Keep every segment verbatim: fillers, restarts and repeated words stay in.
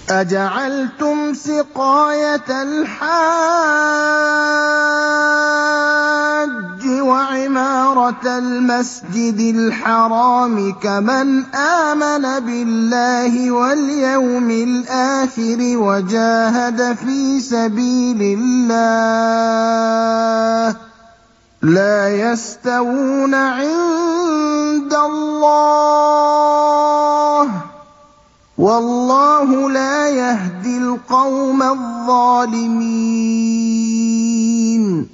أَجَعَلْتُمْ سِقَايَةَ الْحَاجِّ وَعِمَارَةَ الْمَسْجِدِ الْحَرَامِ كَمَنْ آمَنَ بِاللَّهِ وَالْيَوْمِ الْآخِرِ وَجَاهَدَ فِي سَبِيلِ اللَّهِ ۚ لَا يَسْتَوُونَ عِندَ اللَّهِ ۗ وَاللَّهُ لَا يَهْدِي الْقَوْمَ الظَّالِمِينَ.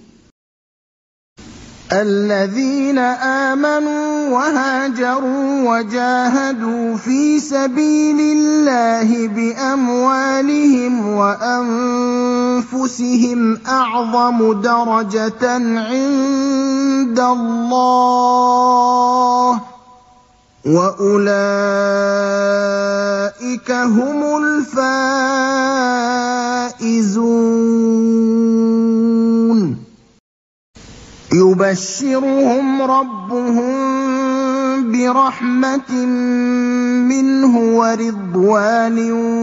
الَّذِينَ آمَنُوا وَهَاجَرُوا وَجَاهَدُوا فِي سَبِيلِ اللَّهِ بِأَمْوَالِهِمْ وَأَنفُسِهِمْ أَعْظَمُ دَرَجَةً عِندَ اللَّهِ ۚ وَأُولَٰئِكَ هُمُ الْفَائِزُونَ. يُبَشِّرُهُمْ رَبُّهُم بِرَحْمَةٍ مِّنْهُ وَرِضْوَانٍ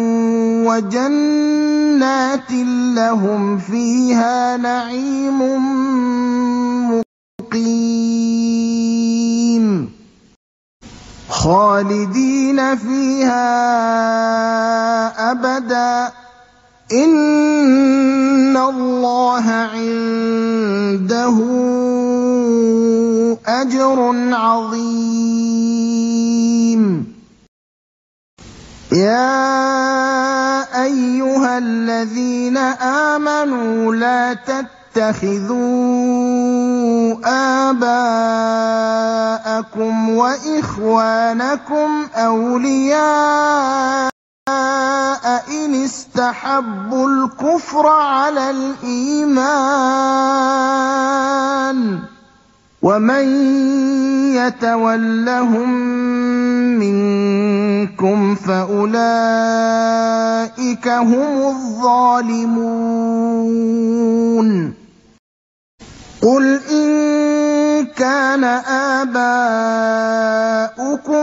وَجَنَّاتٍ لَّهُمْ فِيهَا نَعِيمٌ مُّقِيمٌ خَالِدِينَ فِيهَا أَبَدًا ۚ إِنَّ اللَّهَ عِندَهُ أَجْرٌ عَظِيمٌ. يَا أَيُّهَا الَّذِينَ آمَنُوا لَا تَتَّخِذُوا آبَاءَكُمْ وَإِخْوَانَكُمْ أَوْلِيَاءَ إِنِ اسْتَحَبُّوا الْكُفْرَ عَلَى الْإِيمَانِ ۚ وَمَن يَتَوَلَّهُم مِّنكُمْ فَأُولَٰئِكَ هُمُ الظَّالِمُونَ. قُلْ إِن كَانَ آبَاؤُكُمْ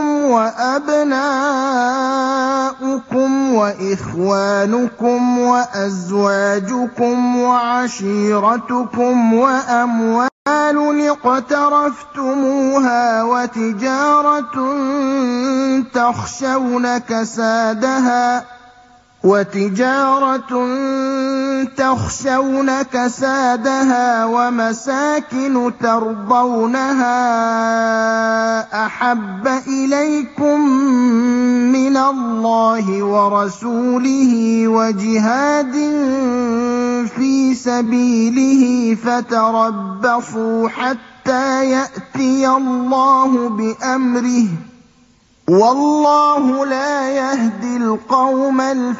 وَأَبْنَاؤُكُمْ وَإِخْوَانُكُمْ وَأَزْوَاجُكُمْ وَعَشِيرَتُكُمْ وَأَمْوَالٌ اقْتَرَفْتُمُوهَا وَتِجَارَةٌ تَخْشَوْنَ كَسَادَهَا وَتِجَارَةٌ تَخْشَوْنَ كَسَادَهَا وَمَسَاكِنُ تَرْضَوْنَهَا أَحَبَّ إِلَيْكُم مِّنَ اللَّهِ وَرَسُولِهِ وَجِهَادٍ فِي سَبِيلِهِ فَتَرَبَّصُوا حَتَّىٰ يَأْتِيَ اللَّهُ بِأَمْرِهِ ۗ وَاللَّهُ لَا يَهْدِي الْقَوْمَ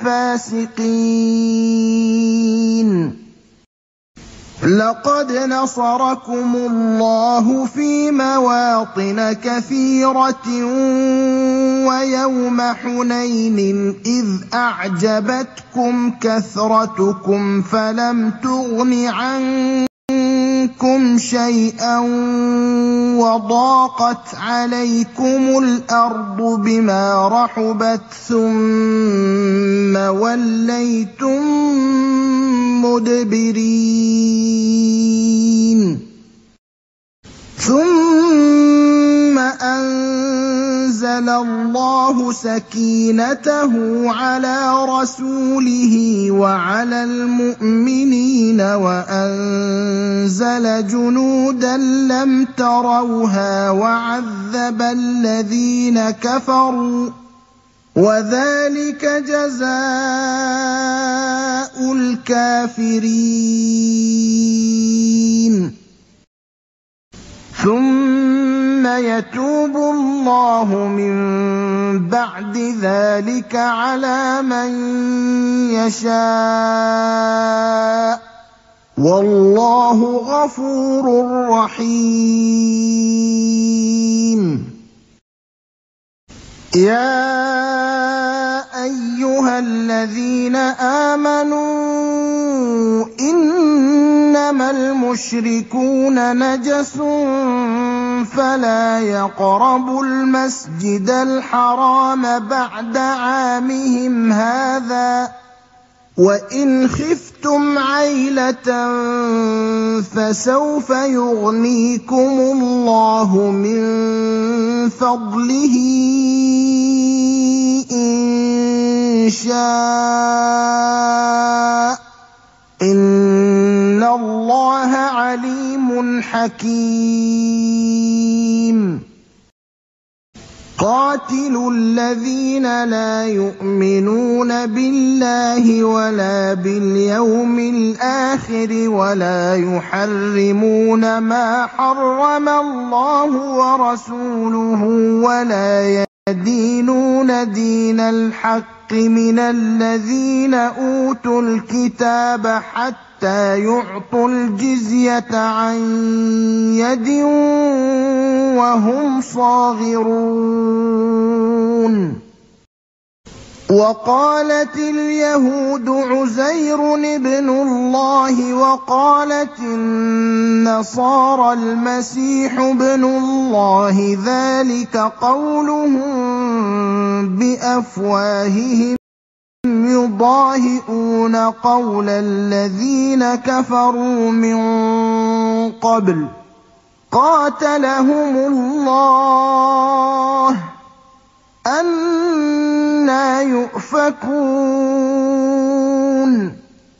الْفَاسِقِينَ. لَقَدْ نَصَرَكُمُ اللَّهُ فِي مَوَاطِنَ كَثِيرَةٍ وَيَوْمَ حُنَيْنٍ إِذْ أَعْجَبَتْكُمْ كَثْرَتُكُمْ فَلَمْ تُغْنِ عَنكُمْ شَيْئًا وَضَاقَتْ عَلَيْكُمُ الْأَرْضُ بِمَا رَحُبَتْ ثُمَّ وَلَّيْتُم مُّدْبِرِينَ. ثُمَّ أَنزَلَ اللَّهُ سَكِينَتَهُ عَلَىٰ رَسُولِهِ وَعَلَى الْمُؤْمِنِينَ وَأَنزَلَ جُنُودًا لَّمْ تَرَوْهَا وَعَذَّبَ الَّذِينَ كَفَرُوا ۚ وَذَٰلِكَ جَزَاءُ الْكَافِرِينَ. ثُمَّ يَتُوبُ اللَّهُ مِن بَعْدِ ذَٰلِكَ عَلَىٰ مَن يَشَاءُ ۗ وَاللَّهُ غَفُورٌ رَّحِيمٌ. يَا أَيُّهَا الَّذِينَ آمَنُوا إِنَّمَا الْمُشْرِكُونَ نَجَسٌ فلا يقربوا المسجد الحرام بعد عامهم هذا وإن خفتم عيلة فسوف يغنيكم الله من فضله إن شاء إن الله عليم حكيم قاتلوا الذين لا يؤمنون بالله ولا باليوم الآخر ولا يحرمون ما حرم الله ورسوله ولا يدينون دين الحق من الذين أوتوا الكتاب حتى يعطوا الجزية عن يد وهم صاغرون وقالت اليهود عزير ابن الله وقالت النصارى المسيح ابن الله ذلك قولهم بأفواههم يضاهئون قول الذين كفروا من قبل قاتلهم الله أنى يؤفكون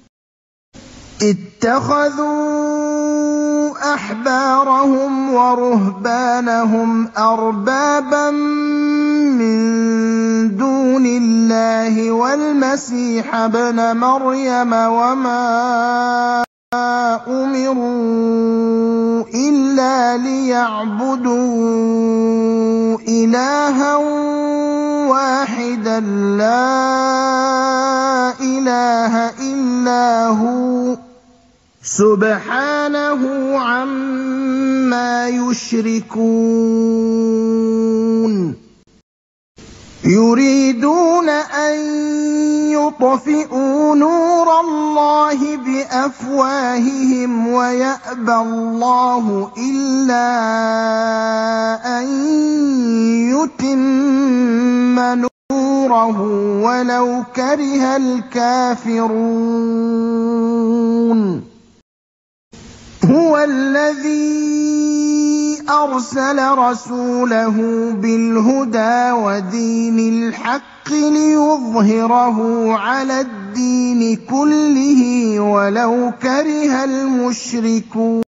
اتخذوا أحبارهم ورهبانهم أربابا من دون الله والمسيح ابن مريم وما أمروا إلا ليعبدوا إلها واحدا لا إله إلا هو سبحانه عما يشركون يريدون أن يطفئوا نور الله بأفواههم ويأبى الله إلا أن يتم نوره ولو كره الكافرون هو الذي أرسل رسوله بالهدى ودين الحق ليظهره على الدين كله ولو كره المشركون